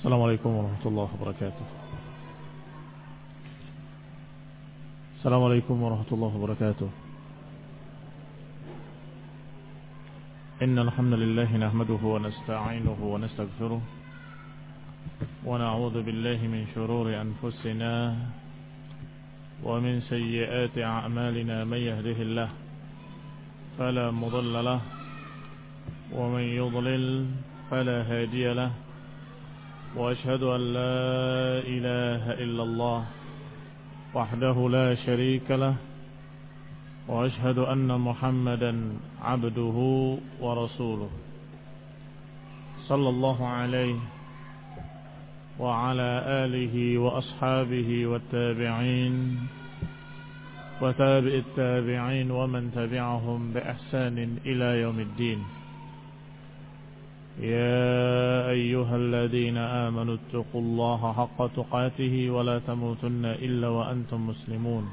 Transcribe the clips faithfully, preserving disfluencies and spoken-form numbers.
السلام عليكم ورحمة الله وبركاته. السلام عليكم ورحمة الله وبركاته. إن الحمد لله نحمده ونستعينه ونستغفره ونعوذ بالله من شرور أنفسنا ومن سيئات أعمالنا. من يهده الله فلا مضل له ومن يضلل فلا هادي له، وأشهد أن لا إله إلا الله وحده لا شريك له، وأشهد أن محمدا عبده ورسوله صلى الله عليه وعلى آله وأصحابه والتابعين وتابع التابعين ومن تبعهم بإحسان إلى يوم الدين. يا أيها الذين آمنوا اتقوا الله حق تقاته ولا تموتن إلا وأنتم مسلمون.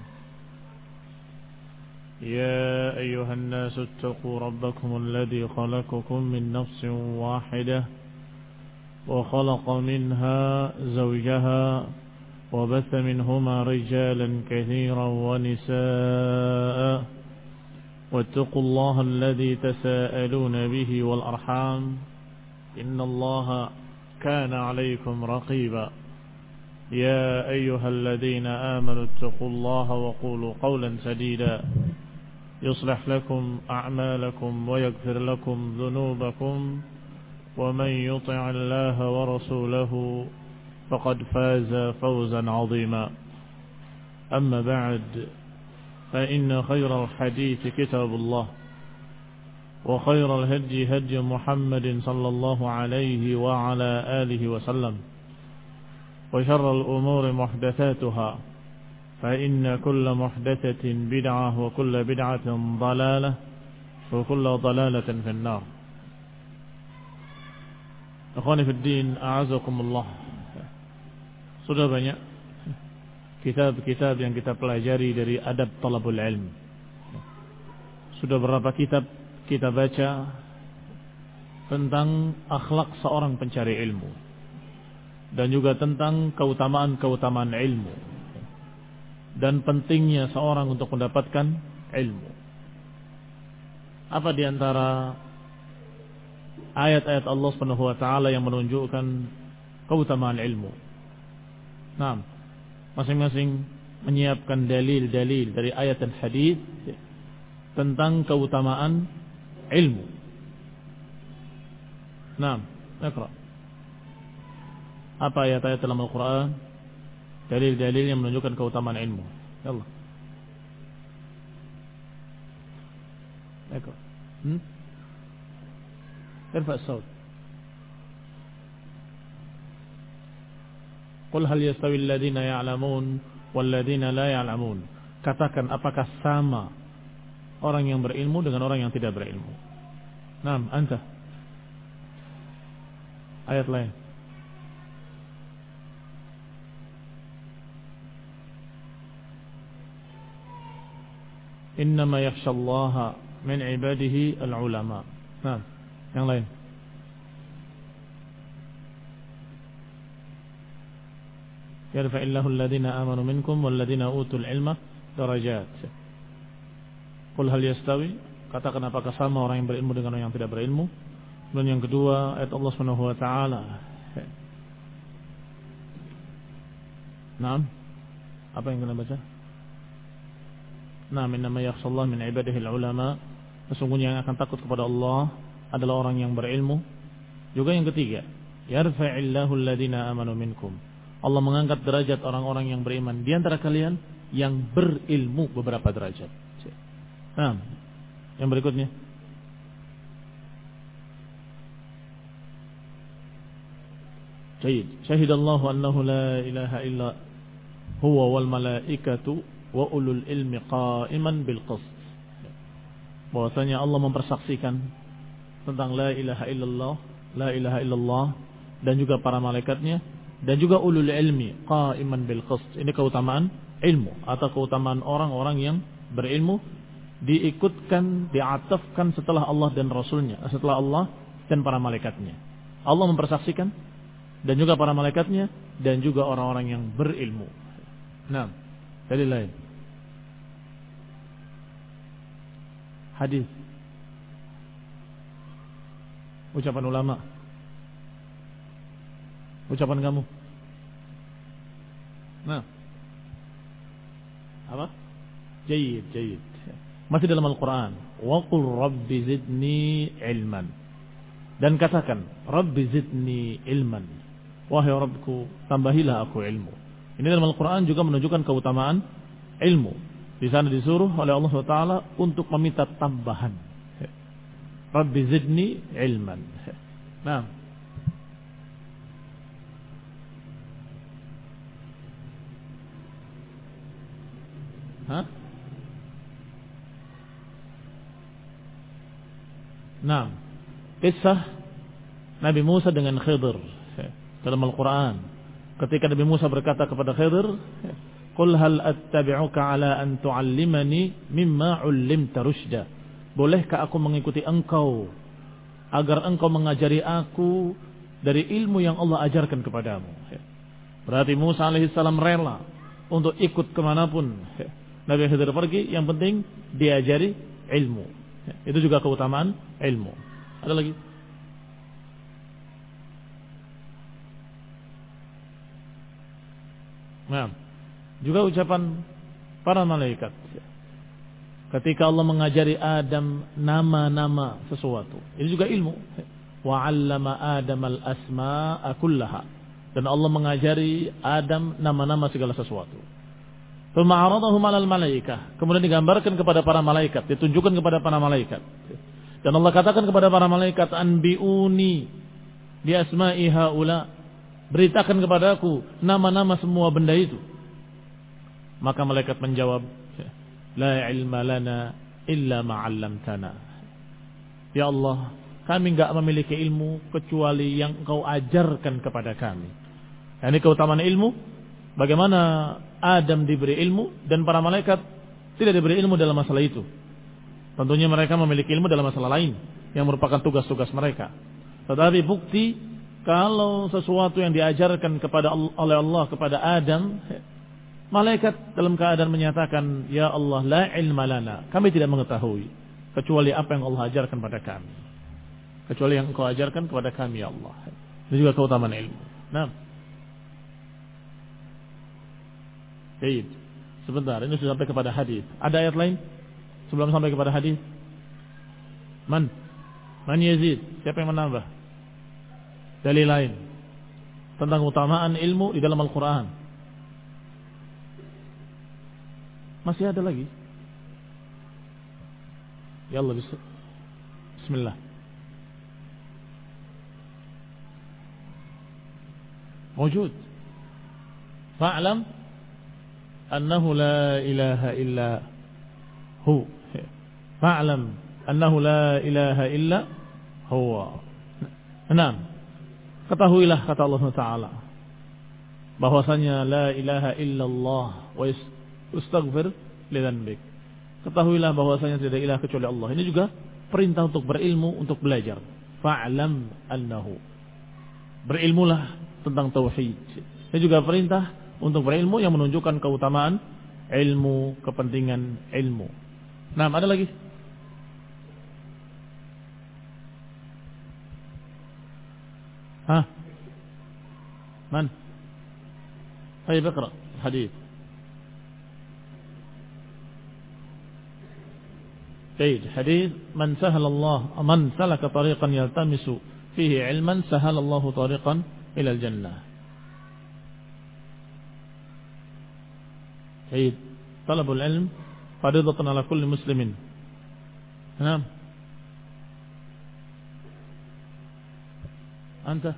يا أيها الناس اتقوا ربكم الذي خلقكم من نفس واحدة وخلق منها زوجها وبث منهما رجالا كثيرا ونساء، واتقوا الله الذي تساءلون به والأرحام إن الله كان عليكم رقيبا. يا أيها الذين آمنوا اتقوا الله وقولوا قولا سديدا يصلح لكم أعمالكم ويغفر لكم ذنوبكم، ومن يطع الله ورسوله فقد فاز فوزا عظيما. أما بعد، فإن خير الحديث كتاب الله، وخير الهدي هدي محمد صلى الله عليه وعلى آله وسلم، وشر الأمور محدثاتها، فإن كل محدثة بدعة وكل بدعة ضلالة وكل ضلالة في النار. Akhwani fi din, a'azakumullah. Sudah banyak kitab-kitab yang kita pelajari dari adab talabul ilm. Sudah berapa kitab kita baca tentang akhlak seorang pencari ilmu dan juga tentang keutamaan-keutamaan ilmu dan pentingnya seorang untuk mendapatkan ilmu. Apa di antara ayat-ayat Allah Subhanahu wa taala yang menunjukkan keutamaan ilmu? Nah, masing-masing menyiapkan dalil-dalil dari ayat dan hadis tentang keutamaan ilmu. Nah, iqra. Apa ayat-ayat dalam Al-Quran, dalil-dalil yang menunjukkan keutamaan ilmu? Yallah. Iqra. Hmm? Irfa' as-sawt. Qul hal yastawi alladhina ya'lamun wal ladhina la ya'lamun. Katakan, apakah sama orang yang berilmu dengan orang yang tidak berilmu? Naam, anta. Ayat lain. Innama yakhshallaha min ibadihi al-ulama. Naam, yang lain. Yarfa'illahu alladhina amanu minkum wal ladhina utul ilma darajat. Qul hal yastawi, katakan apakah sama orang yang berilmu dengan orang yang tidak berilmu? Dan yang kedua, ayat Allah Subhanahu wa taala. Naam. Apa yang kita baca? Naam, innama yakhshallahu min ibadihi ulama. Sesungguhnya yang akan takut kepada Allah adalah orang yang berilmu. Juga yang ketiga, yarfa'illahu alladhina amanu minkum. Allah mengangkat derajat orang-orang yang beriman di antara kalian yang berilmu beberapa derajat. Nah, yang berikutnya. Baik. Syahidallahu annahu la ilaha illa huwa wal malaikatu wa ulul ilmi qa'iman bil qist. Bahwasanya Allah mempersaksikan tentang la ilaha illallah, la ilaha illallah, dan juga para malaikatnya dan juga ulul ilmi qa'iman bil qist. Ini keutamaan ilmu atau keutamaan orang-orang yang berilmu, diikutkan, diatafkan setelah Allah dan Rasulnya, setelah Allah dan para malaikatnya. Allah mempersaksikan dan juga para malaikatnya, dan juga orang-orang yang berilmu. Nah, dalil lain. Hadis. Ucapan ulama. Ucapan kamu. Nah. Apa? Jayyid, jayyid. Masih dalam Al-Quran. Wa qul rabbi zidni ilman. Dan katakan, Rabbi zidni ilman. Wahai Rabbku, tambahilah aku ilmu. Ini dalam Al-Quran juga menunjukkan keutamaan ilmu. Di sana disuruh oleh Allah subhanahu wa taala untuk meminta tambahan. Rabbi zidni ilman. Nah. Hah? Nah. Kisah Nabi Musa dengan Khidir dalam Al-Quran. Ketika Nabi Musa berkata kepada Khidir, Qul hal attabi'uka ala an tu'allimani mimma 'ullimta rusyda. Bolehkah aku mengikuti engkau agar engkau mengajari aku dari ilmu yang Allah ajarkan kepadamu. Berarti Musa alaihissalam rela untuk ikut kemanapun Nabi Khidir pergi, yang penting diajari ilmu. Itu juga keutamaan ilmu. Ada lagi? Nah, juga ucapan para malaikat ketika Allah mengajari Adam nama-nama sesuatu. Ini juga ilmu. Wa 'allama Adam al-asma'a kullaha. Dan Allah mengajari Adam nama-nama segala sesuatu. Tsumma 'aradahum 'alal malaikah. Kemudian digambarkan kepada para malaikat, ditunjukkan kepada para malaikat. Dan Allah katakan kepada para malaikat, anbi'uni bi asma'i haula. Beritakan kepadaku nama-nama semua benda itu. Maka malaikat menjawab, la ilma lana illa ma 'allamtana. Ya Allah, kami enggak memiliki ilmu kecuali yang Engkau ajarkan kepada kami. Ini keutamaan ilmu. Bagaimana Adam diberi ilmu dan para malaikat tidak diberi ilmu dalam masalah itu. Tentunya mereka memiliki ilmu dalam masalah lain yang merupakan tugas-tugas mereka. Tetapi bukti kalau sesuatu yang diajarkan kepada oleh Allah kepada Adam, malaikat dalam keadaan menyatakan, ya Allah, la ilma lana. Kami tidak mengetahui kecuali apa yang Allah ajarkan pada kami. Kecuali yang Engkau ajarkan kepada kami, ya Allah. Ini juga keutamaan ilmu. Nah. Baik. Sebentar, ini sudah sampai kepada hadis. Ada ayat lain? Sebelum sampai kepada hadis, Man? Man Yazid? Siapa yang menambah? Dalil lain tentang keutamaan ilmu di dalam Al-Quran. Masih ada lagi? Ya Allah, bismillah. Mawjud. Fa'lam annahu la ilaha illa hu. Fa'lam annahu la ilaha illa huwa. Enam. Ketahuilah, kata Allah Taala, bahwasanya la ilaha illallah wa istaghfir li dzanbik. Ketahuilah bahwasanya tidak ilah kecuali Allah. Ini juga perintah untuk berilmu, untuk belajar. Fa'lam annahu. Berilmulah tentang tauhid. Ini juga perintah untuk berilmu yang menunjukkan keutamaan ilmu, kepentingan ilmu. Nah, ada lagi? Hah? Man? Ayo اقرأ hadis. Baik, hadis man sahalallah man salaka tariqan yaltamisu fihi ilman sahalallahu tariqan ila al-jannah. Baik, talabul ilm fardhatun ala kulli muslimin. Naam. Anta?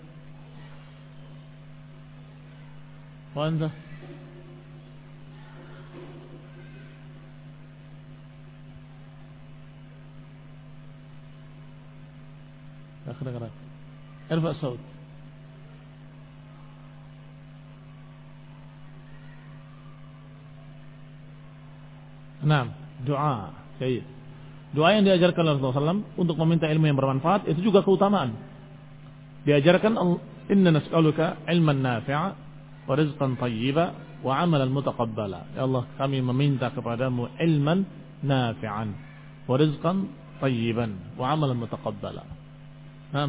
Wa anta? أخذ قرأت ارفع الصوت. Naam, doa. Baik. Doa yang diajarkan oleh Rasulullah shallallahu alaihi wasallam untuk meminta ilmu yang bermanfaat itu juga keutamaan. Diajarkan Inna nas'aluka ilman nafi'a wa rizqan thayyiba wa 'amalan mutaqabbala. Ya Allah, kami meminta kepadamu ilman nafi'an wa rizqan thayyiban wa 'amalan mutaqabbala. Nah.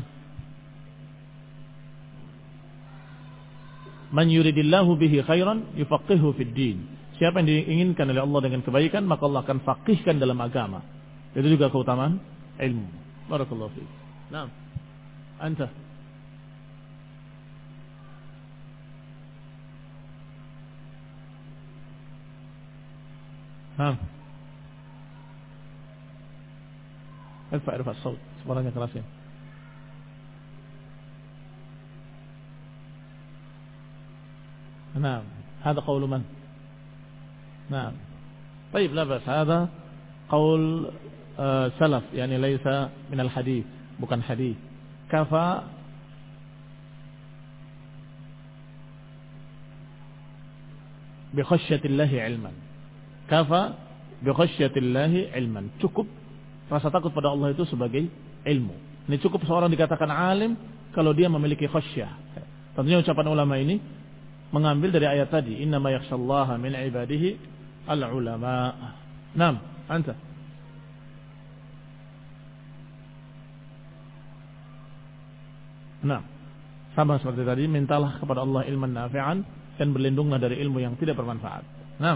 Man yuridillahu bihi khairan yufaqihu fid din. Siapa yang diinginkan oleh Allah dengan kebaikan, maka Allah akan faqihkan dalam agama. Itu juga keutamaan ilmu. Barakallahu fiik. Naam. Anta. Naam. Irfa' irfa' as-saut. Suaranya keras ya. نعم هذا قول من نعم طيب لا بأس هذا قول آه سلف يعني ليس من الحديث bukan hadis كفى بخشية الله علما كفى بخشية الله علما cukup rasa takut pada Allah itu sebagai ilmu. Ini cukup seorang dikatakan alim kalau dia memiliki khasyah. Tentunya ucapan ulama ini mengambil dari ayat tadi, innama yakhshallaha min ibadihi al-ulama. Naam, anta. Naam. Sama seperti tadi, mintalah kepada Allah ilman nafi'an dan berlindunglah dari ilmu yang tidak bermanfaat. Naam.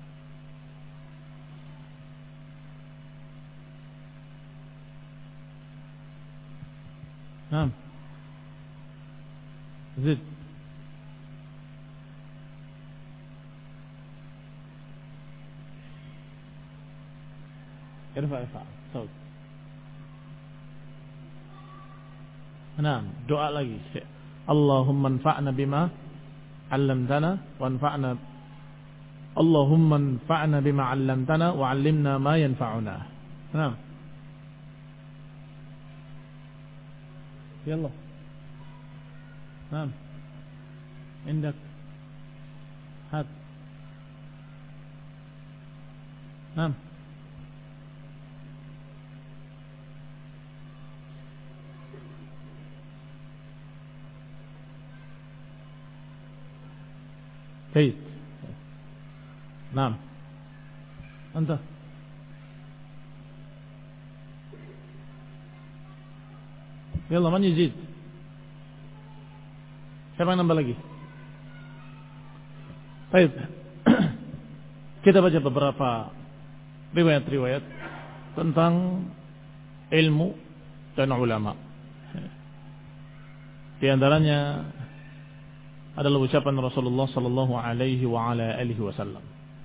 Naam. Zid. Irfa' irfa' saut. Nah, doa lagi. Allahumma anfa'na bima 'allamtana wanfa'na Allahumma anfa'na bima 'allamtana wa 'allimna ma yanfa'una. Nah. Yalla. Nah. Indak. Hat. Nah. جيد نعم أنت يلا من يزيد siapa yang nambah lagi baik kita baca beberapa riwayat-riwayat tentang ilmu dan ulama. Di antaranya adalah ucapan Rasulullah sallallahu alaihi wa ala alihi wasallam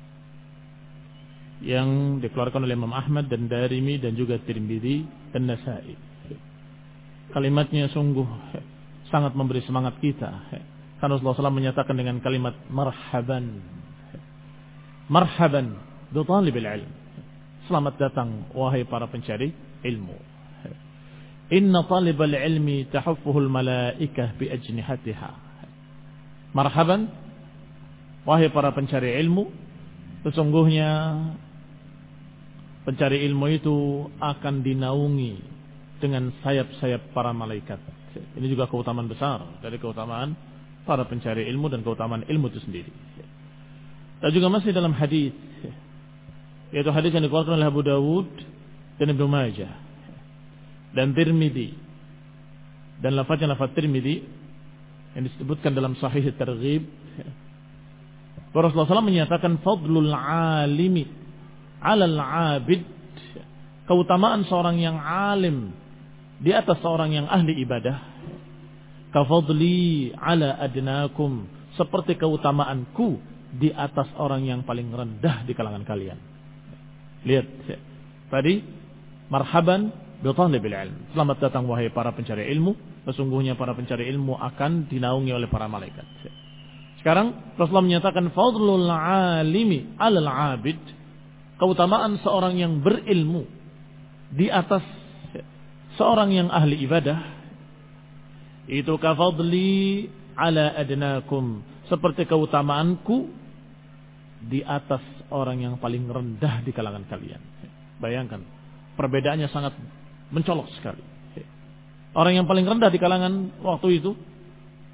yang dikeluarkan oleh Imam Ahmad dan Darimi dan juga Tirmidzi dan Nasa'i. Kalimatnya sungguh sangat memberi semangat kita. Karena Rasulullah sallallahu alaihi wasallam menyatakan dengan kalimat marhaban. Marhaban bi talibil ilm. Selamat datang wahai para pencari ilmu. Inna talibal ilmi tahuffuhul malaikah bi ajnihatiha. Marhaban wahai para pencari ilmu, sesungguhnya pencari ilmu itu akan dinaungi dengan sayap-sayap para malaikat. Ini juga keutamaan besar dari keutamaan para pencari ilmu dan keutamaan ilmu itu sendiri. Dan juga masih dalam hadis, yaitu hadis yang dikeluarkan oleh Abu Dawud dan Ibnu Majah dan Tirmidzi, dan lafaznya lafaz Tirmidzi yang disebutkan dalam Sahih At-Targhib. Rasulullah sallallahu alaihi wasallam menyatakan fadlul alimi 'alal 'abid, keutamaan seorang yang alim di atas seorang yang ahli ibadah, ka fadli 'ala adnakum, seperti keutamaanku di atas orang yang paling rendah di kalangan kalian. Lihat tadi, marhaban bi talibil ilm, selamat datang wahai para pencari ilmu. Sesungguhnya para pencari ilmu akan dinaungi oleh para malaikat. Sekarang Rasulullah menyatakan fadlul alimi 'alal 'abid, keutamaan seorang yang berilmu di atas seorang yang ahli ibadah, itu ka fadli 'ala adnakum, seperti keutamaanku di atas orang yang paling rendah di kalangan kalian. Bayangkan, perbedaannya sangat mencolok sekali. Orang yang paling rendah di kalangan waktu itu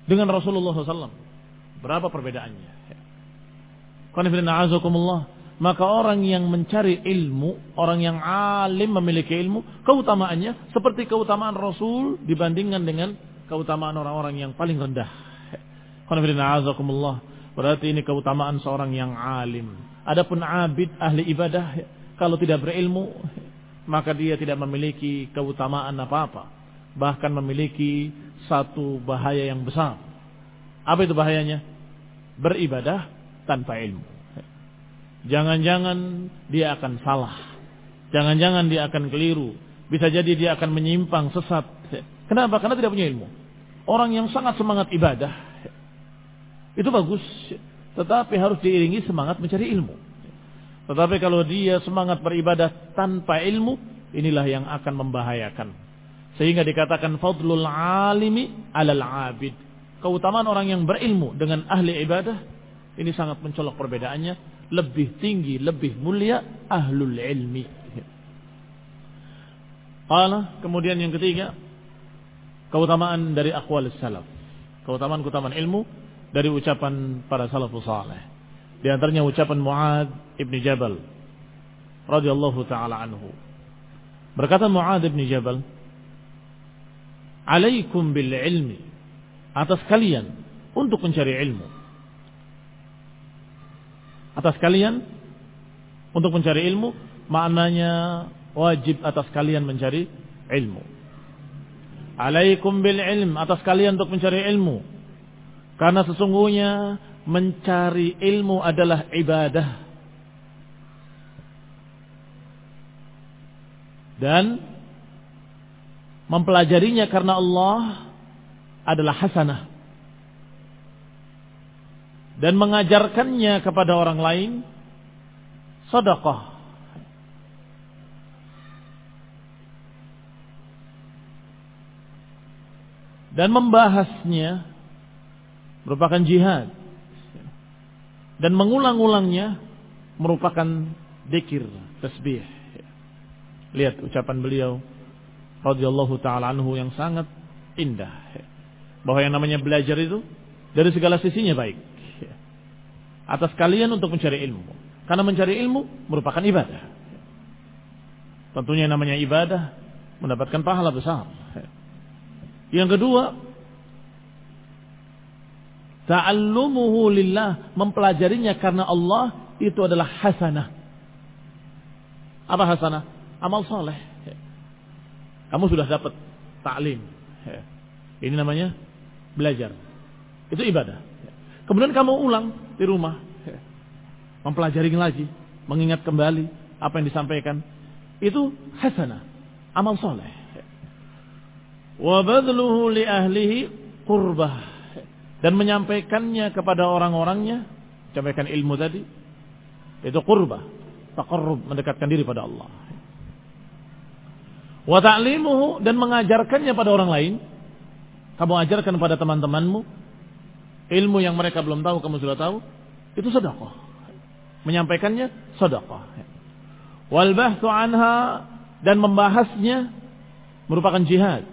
dengan Rasulullah shallallahu alaihi wasallam. Berapa perbedaannya? Qanifilina'azakumullah. Maka orang yang mencari ilmu, orang yang alim memiliki ilmu, keutamaannya seperti keutamaan Rasul dibandingkan dengan keutamaan orang-orang yang paling rendah. Qanifilina'azakumullah. Berarti ini keutamaan seorang yang alim. Adapun abid, ahli ibadah, kalau tidak berilmu, maka dia tidak memiliki keutamaan apa-apa. Bahkan memiliki satu bahaya yang besar. Apa itu bahayanya? Beribadah tanpa ilmu. Jangan-jangan dia akan salah. Jangan-jangan dia akan keliru. Bisa jadi dia akan menyimpang, sesat. Kenapa? Karena tidak punya ilmu. Orang yang sangat semangat ibadah, itu bagus. Tetapi harus diiringi semangat mencari ilmu. Tetapi kalau dia semangat beribadah tanpa ilmu, inilah yang akan membahayakan. Sehingga dikatakan fadlul alimi alal abid. Keutamaan orang yang berilmu dengan ahli ibadah, ini sangat mencolok perbedaannya. Lebih tinggi, lebih mulia ahlul ilmi. Qala, kemudian yang ketiga, keutamaan dari aqwalus salaf. Keutamaan-keutamaan ilmu dari ucapan para salafus saleh. Di antaranya ucapan Mu'ad ibn Jabal radhiyallahu taala anhu. Berkata Mu'ad ibn Jabal, "Alaikum bil ilmi." Atas kalian untuk mencari ilmu. Atas kalian untuk mencari ilmu, maknanya wajib atas kalian mencari ilmu. Alaikum bil ilm, atas kalian untuk mencari ilmu. Karena sesungguhnya mencari ilmu adalah ibadah. Dan mempelajarinya karena Allah adalah hasanah. Dan mengajarkannya kepada orang lain sedekah. Dan membahasnya merupakan jihad. Dan mengulang-ulangnya merupakan dzikir, tasbih. Lihat ucapan beliau radhiyallahu taala anhu yang sangat indah. Bahwa yang namanya belajar itu dari segala sisinya baik. Atas kalian untuk mencari ilmu. Karena mencari ilmu merupakan ibadah. Tentunya namanya ibadah mendapatkan pahala besar. Yang kedua, ta'allumuhu lillah, mempelajarinya karena Allah, itu adalah hasanah. Apa hasanah? Amal soleh. Kamu sudah dapat ta'lim. Ini namanya belajar. Itu ibadah. Kemudian kamu ulang di rumah, mempelajari lagi, mengingat kembali apa yang disampaikan. Itu hasanah, amal soleh. Wa badluhu li ahlihi qurbah, dan menyampaikannya kepada orang-orangnya, sampaikan ilmu tadi, itu qurbah, taqarrub, mendekatkan diri pada Allah. Wa ta'limuhu, dan mengajarkannya pada orang lain. Kamu ajarkan pada teman-temanmu ilmu yang mereka belum tahu, kamu sudah tahu, itu sedekah. Menyampaikannya sedekah. Wal bahthu anha, dan membahasnya merupakan jihad.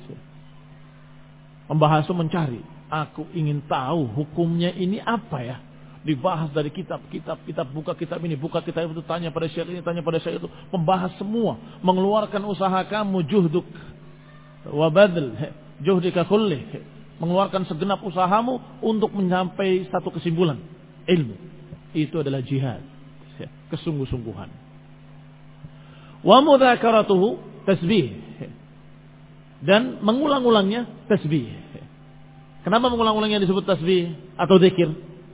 Membahas itu mencari. Aku ingin tahu hukumnya ini apa ya. Dibahas dari kitab, kitab, kitab, buka kitab ini, buka kitab itu, tanya pada syekh ini, tanya pada syekh itu. Membahas semua. Mengeluarkan usaha kamu, juhduk. Wa badl, juhdika kullih. Mengeluarkan segenap usahamu untuk mencapai satu kesimpulan. Ilmu. Itu adalah jihad. Kesungguh-sungguhan. Wa mudzakaratuhu tasbih. Dan mengulang-ulangnya tasbih. Kenapa mengulang-ulangnya disebut tasbih atau zikir?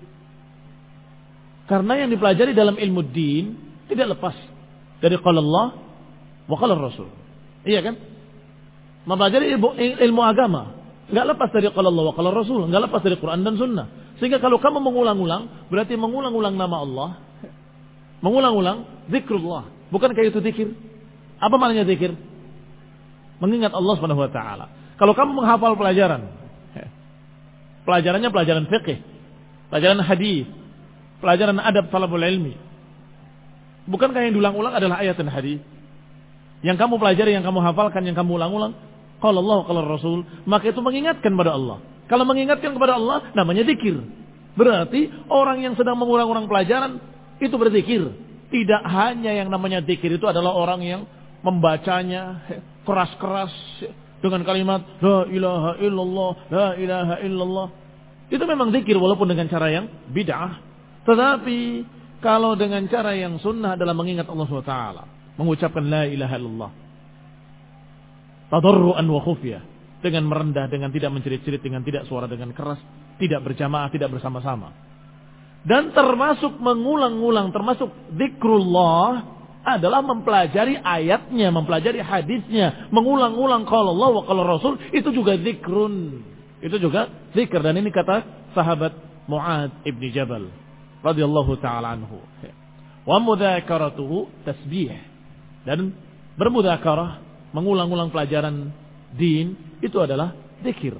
Karena yang dipelajari dalam ilmu din tidak lepas dari qala Allah wa qala Rasul. Iya kan? Mempelajari ilmu, ilmu agama enggak lepas dari qala Allah wa qala Rasul, enggak lepas dari Quran dan Sunnah. Sehingga kalau kamu mengulang-ulang, berarti mengulang-ulang nama Allah, mengulang-ulang zikrullah. Bukan kayak itu zikir. Apa maknanya zikir? Mengingat Allah Subhanahu wa taala. Kalau kamu menghafal pelajaran, pelajarannya pelajaran fikih, pelajaran hadis, pelajaran adab talabul ilmi. Bukankah yang diulang-ulang adalah ayat dan hadis? Yang kamu pelajari, yang kamu hafalkan, yang kamu ulang-ulang, qala Allah, qala Rasul, maka itu mengingatkan pada Allah. Kalau mengingatkan kepada Allah, namanya zikir. Berarti orang yang sedang mengulang-ulang pelajaran, itu berzikir. Tidak hanya yang namanya zikir itu adalah orang yang membacanya keras-keras dengan kalimat la ilaha illallah, la ilaha illallah. Itu memang zikir walaupun dengan cara yang bid'ah. Tetapi kalau dengan cara yang sunnah adalah mengingat Allah subhanahu wa taala, mengucapkan la ilaha illallah tadarruan wa khufyah, dengan merendah, dengan tidak mencerit-cerit, dengan tidak suara dengan keras, tidak berjamaah, tidak bersama-sama. Dan termasuk mengulang-ulang, termasuk zikrullah adalah mempelajari ayatnya, mempelajari hadisnya, mengulang-ulang qala Allah wa qala Rasul, itu juga zikrun. Itu juga zikr, dan ini kata sahabat Mu'adz ibn Jabal radhiyallahu taala anhu. Wa mudzakaratuhu tasbih, dan bermudzakarah, mengulang-ulang pelajaran din itu adalah zikir.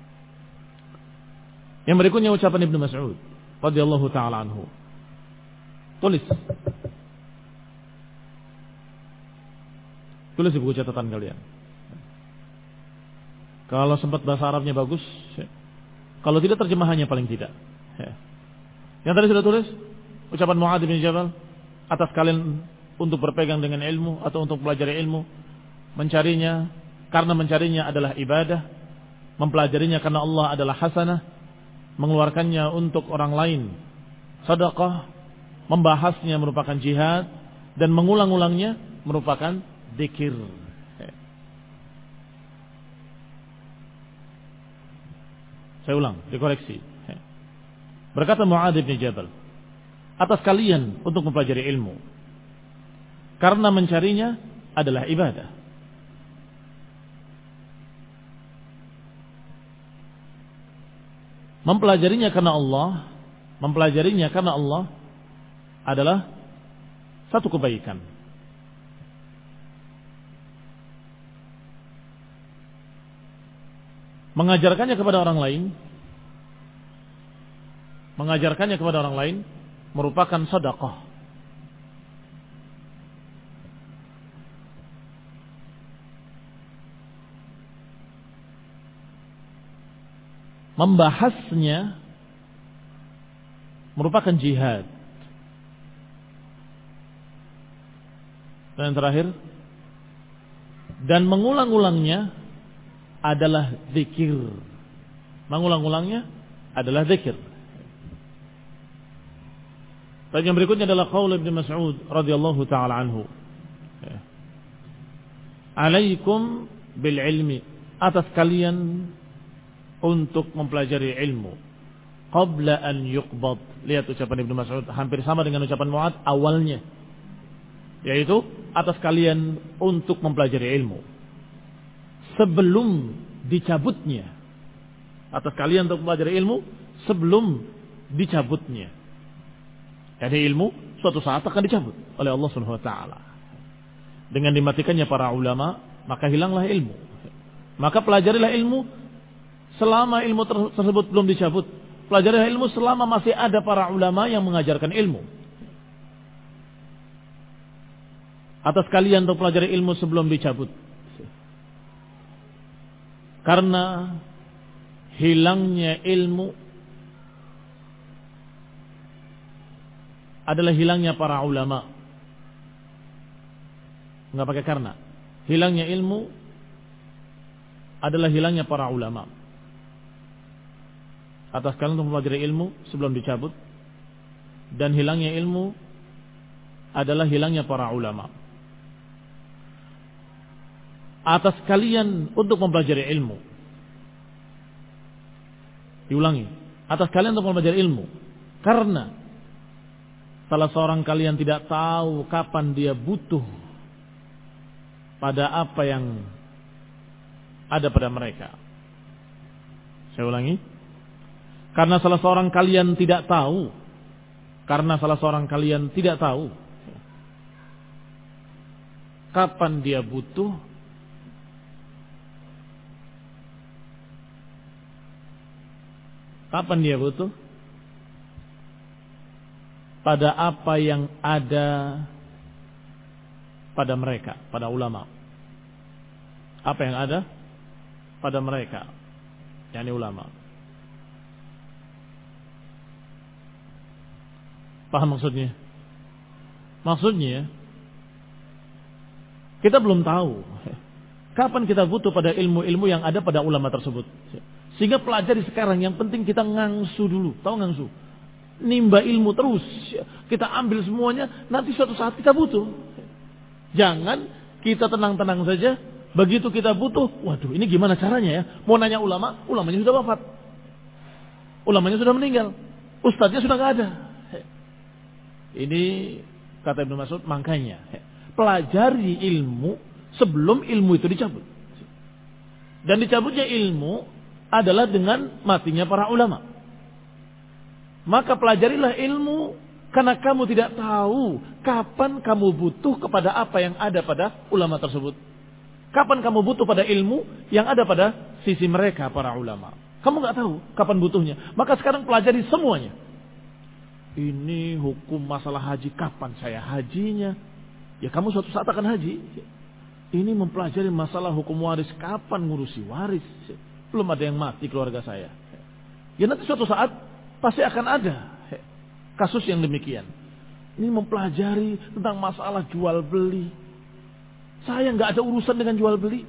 Yang berikutnya ucapan Ibnu Mas'ud radhiyallahu taala anhu. Tulis. Tulis di buku catatan kalian. Kalau sempat bahasa Arabnya bagus, kalau tidak terjemahannya paling tidak. Yang tadi sudah tulis ucapan Mu'adz bin Jabal, atas kalian untuk berpegang dengan ilmu atau untuk belajar ilmu, mencarinya karena mencarinya adalah ibadah, mempelajarinya karena Allah adalah hasanah, mengeluarkannya untuk orang lain sedekah, membahasnya merupakan jihad, dan mengulang-ulangnya merupakan zikir. Saya ulang, dikoreksi. Berkata Mu'adz bin Jabal, atas kalian untuk mempelajari ilmu karena mencarinya adalah ibadah, mempelajarinya karena Allah, mempelajarinya karena Allah adalah satu kebaikan. Mengajarkannya kepada orang lain, mengajarkannya kepada orang lain merupakan sedekah. Membahasnya merupakan jihad. Dan yang terakhir, dan mengulang-ulangnya adalah zikir. Mengulang-ulangnya adalah zikir. Dan yang berikutnya adalah qaul Ibnu Mas'ud radhiyallahu taala anhu. Alaikum bil ilmi, atas kalian untuk mempelajari ilmu qabla an yuqbad. Lihat ucapan Ibnu Mas'ud hampir sama dengan ucapan Mu'adz awalnya, yaitu atas kalian untuk mempelajari ilmu sebelum dicabutnya. Atas kalian untuk mempelajari ilmu sebelum dicabutnya. Jadi ilmu suatu saat akan dicabut oleh Allah Subhanahu wa taala. Dengan dimatikannya para ulama, maka hilanglah ilmu. Maka pelajarilah ilmu selama ilmu tersebut belum dicabut. Pelajarilah ilmu selama masih ada para ulama yang mengajarkan ilmu. Atas kalian untuk pelajari ilmu sebelum dicabut. Karena hilangnya ilmu adalah hilangnya para ulama. Enggak pakai karena. Hilangnya ilmu adalah hilangnya para ulama. Atas kalian untuk mempelajari ilmu sebelum dicabut, dan hilangnya ilmu adalah hilangnya para ulama. Atas kalian untuk mempelajari ilmu. Diulangi, atas kalian untuk mempelajari ilmu karena salah seorang kalian tidak tahu kapan dia butuh pada apa yang ada pada mereka. Saya ulangi, karena salah seorang kalian tidak tahu, karena salah seorang kalian tidak tahu kapan dia butuh kapan dia butuh pada apa yang ada pada mereka, pada ulama. Apa yang ada pada mereka, yakni ulama. Paham maksudnya? Maksudnya, kita belum tahu kapan kita butuh pada ilmu-ilmu yang ada pada ulama tersebut. Sehingga pelajari sekarang, yang penting kita ngangsu dulu. Tahu ngangsu? Nimba ilmu terus. Kita ambil semuanya, nanti suatu saat kita butuh. Jangan kita tenang-tenang saja. Begitu kita butuh, waduh ini gimana caranya ya? Mau nanya ulama, ulamanya sudah wafat. Ulamanya sudah meninggal. Ustadznya sudah gak ada. Ini kata Ibnu Mas'ud, makanya pelajari ilmu sebelum ilmu itu dicabut. Dan dicabutnya ilmu adalah dengan matinya para ulama. Maka pelajarilah ilmu karena kamu tidak tahu kapan kamu butuh kepada apa yang ada pada ulama tersebut. Kapan kamu butuh pada ilmu yang ada pada sisi mereka para ulama. Kamu nggak tahu kapan butuhnya. Maka sekarang pelajari semuanya. Ini hukum masalah haji, kapan saya hajinya? Ya kamu suatu saat akan haji. Ini mempelajari masalah hukum waris, kapan ngurusi waris? Belum ada yang mati keluarga saya. Ya nanti suatu saat pasti akan ada kasus yang demikian. Ini mempelajari tentang masalah jual beli. Saya nggak ada urusan dengan jual beli.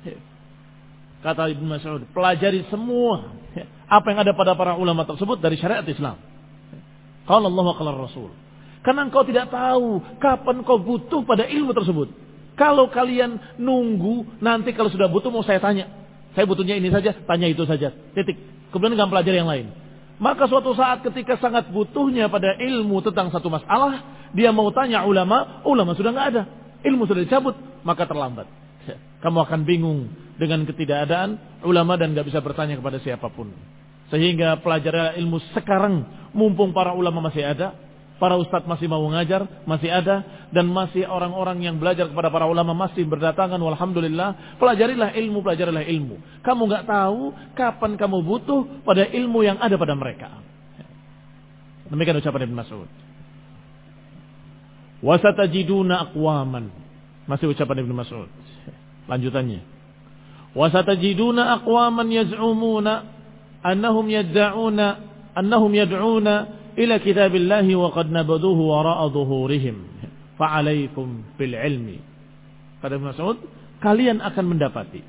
Kata Ibnu Mas'ud, pelajari semua apa yang ada pada para ulama tersebut dari syariat Islam. Qala Allah wa qala Rasul. Karena engkau tidak tahu kapan kau butuh pada ilmu tersebut. Kalau kalian nunggu, nanti kalau sudah butuh mau saya tanya. Saya butuhnya ini saja, tanya itu saja. Titik. Kemudian enggak pelajari yang lain. Maka suatu saat ketika sangat butuhnya pada ilmu tentang satu masalah, dia mau tanya ulama, ulama sudah enggak ada. Ilmu sudah dicabut, maka terlambat. Kamu akan bingung dengan ketidakadaan ulama dan enggak bisa bertanya kepada siapapun. Sehingga pelajari ilmu sekarang, mumpung para ulama masih ada, para ustadz masih mau mengajar, masih ada, dan masih orang-orang yang belajar kepada para ulama masih berdatangan, walhamdulillah. Pelajarilah ilmu, pelajarilah ilmu. Kamu nggak tahu kapan kamu butuh pada ilmu yang ada pada mereka. Demikian ucapan Ibnu Mas'ud. Wasatajiduna aqwaman. Masih ucapan Ibnu Mas'ud. Lanjutannya. Wasatajiduna aqwaman yaz'umuna annahum yad'una annahum yad'una ila kitabillahi wa qad nabaduhu wara'a dhuhurihim fa'alaikum bil ilmi. Kata Ibnu Mas'ud, kalian akan mendapati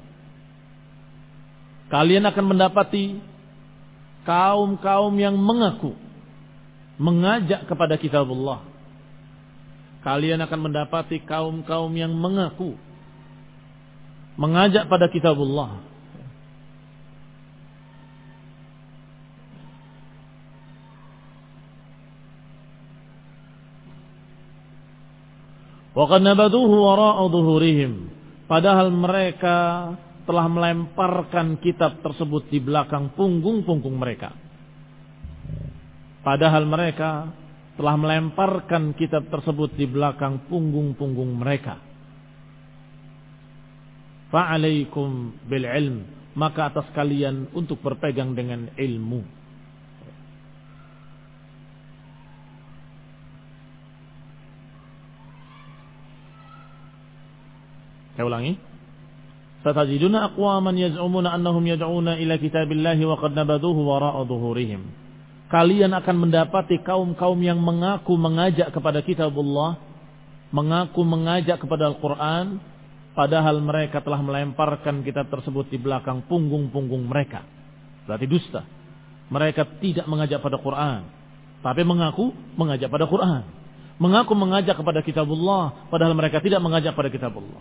kalian akan mendapati kaum-kaum yang mengaku mengajak kepada kitabullah. Kalian akan mendapati kaum-kaum yang mengaku mengajak pada kitabullah. Wa qad nabaduhu wara'a dhuhurihim. Padahal mereka telah melemparkan kitab tersebut di belakang punggung-punggung mereka. Padahal mereka telah melemparkan kitab tersebut di belakang punggung-punggung mereka. Fa'alaikum bil ilm. Maka atas kalian untuk berpegang dengan ilmu. Saya ulangi. Satajiduna aqwaman yaz'umuna annahum yad'una ila kitabillahi wa qad nabaduhu wara'a dhuhurihim. Kalian akan mendapati kaum-kaum yang mengaku mengajak kepada kitabullah, mengaku mengajak kepada Al-Quran, padahal mereka telah melemparkan kitab tersebut di belakang punggung-punggung mereka. Berarti dusta. Mereka tidak mengajak pada Quran, tapi mengaku mengajak pada Quran. Mengaku mengajak kepada kitabullah, padahal mereka tidak mengajak pada kitabullah.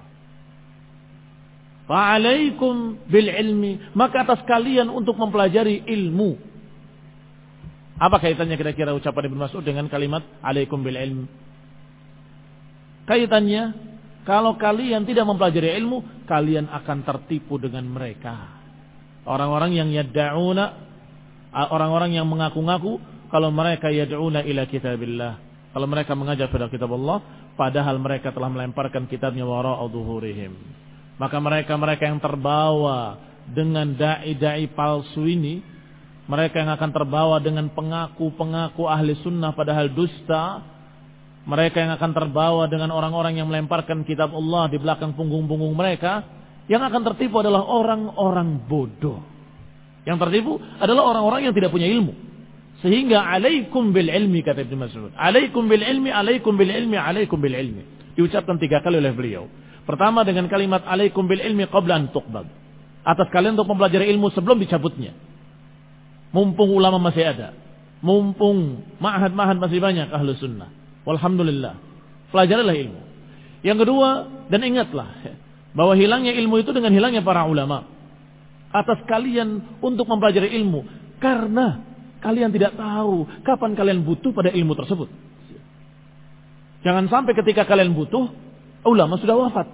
Fa'alaikum bil ilmi. Maka atas kalian untuk mempelajari ilmu. Apa kaitannya kira-kira ucapan Ibnu Mas'ud dengan kalimat alaikum bil ilm? Kaitannya, kalau kalian tidak mempelajari ilmu, kalian akan tertipu dengan mereka. Orang-orang yang yad'una, orang-orang yang mengaku-ngaku kalau mereka yad'una ila kitabillah, kalau mereka mengajak pada kitab Allah, padahal mereka telah melemparkan kitabnya wara'a dhuhurihim. Maka mereka-mereka yang terbawa dengan dai-dai palsu ini, mereka yang akan terbawa dengan pengaku-pengaku ahli sunnah padahal dusta, mereka yang akan terbawa dengan orang-orang yang melemparkan kitab Allah di belakang punggung-punggung mereka, yang akan tertipu adalah orang-orang bodoh. Yang tertipu adalah orang-orang yang tidak punya ilmu. Sehingga alaikum bil ilmi, kata Ibnu Mas'ud. Alaikum bil ilmi, alaikum bil ilmi, alaikum bil ilmi. Diucapkan tiga kali oleh beliau. Pertama dengan kalimat alaikum bil ilmi qabla an tuqbad. Atas kalian untuk mempelajari ilmu sebelum dicabutnya. Mumpung ulama masih ada. Mumpung ma'had-ma'had masih banyak ahlu sunnah. Walhamdulillah. Pelajarilah ilmu. Yang kedua, dan ingatlah bahwa hilangnya ilmu itu dengan hilangnya para ulama. Atas kalian untuk mempelajari ilmu. Karena kalian tidak tahu kapan kalian butuh pada ilmu tersebut. Jangan sampai ketika kalian butuh, ulama sudah wafat.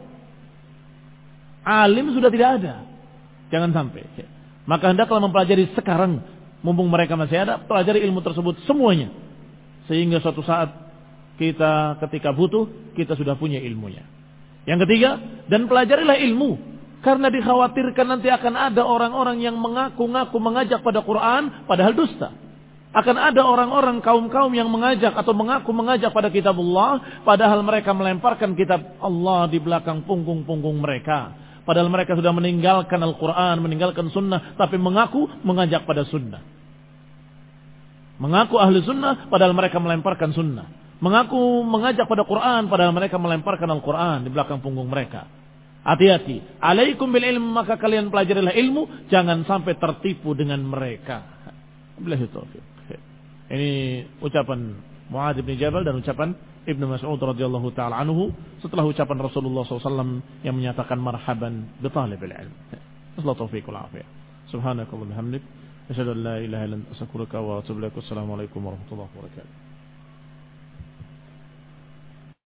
Alim sudah tidak ada. Jangan sampai. Maka hendaklah mempelajari sekarang. Mumpung mereka masih ada, pelajari ilmu tersebut semuanya. Sehingga suatu saat kita ketika butuh, kita sudah punya ilmunya. Yang ketiga, dan pelajarilah ilmu. Karena dikhawatirkan nanti akan ada orang-orang yang mengaku-ngaku mengajak pada Quran, padahal dusta. Akan ada orang-orang kaum-kaum yang mengajak atau mengaku mengajak pada kitab Allah, padahal mereka melemparkan kitab Allah di belakang punggung-punggung mereka. Padahal mereka sudah meninggalkan Al-Quran, meninggalkan sunnah, tapi mengaku mengajak pada sunnah. Mengaku ahli sunnah, padahal mereka melemparkan sunnah. Mengaku mengajak pada Quran, padahal mereka melemparkan Al-Quran di belakang punggung mereka. Hati-hati. Alaikum bil ilmu, maka kalian pelajarilah ilmu, jangan sampai tertipu dengan mereka. Billahi taufiq. Ini ucapan Mu'adz bin Jabal dan ucapan Ibnu Mas'ud radhiyallahu taala anhu setelah ucapan Rasulullah shallallahu alaihi wasallam yang menyatakan marhaban bi talibil ilm. Wassalamu taufiqul afiyah. Subhanakallahumma hamdik asyhadu an la ilaha illa anta astaghfiruka wa atubu ilaik. Assalamualaikum warahmatullahi wabarakatuh.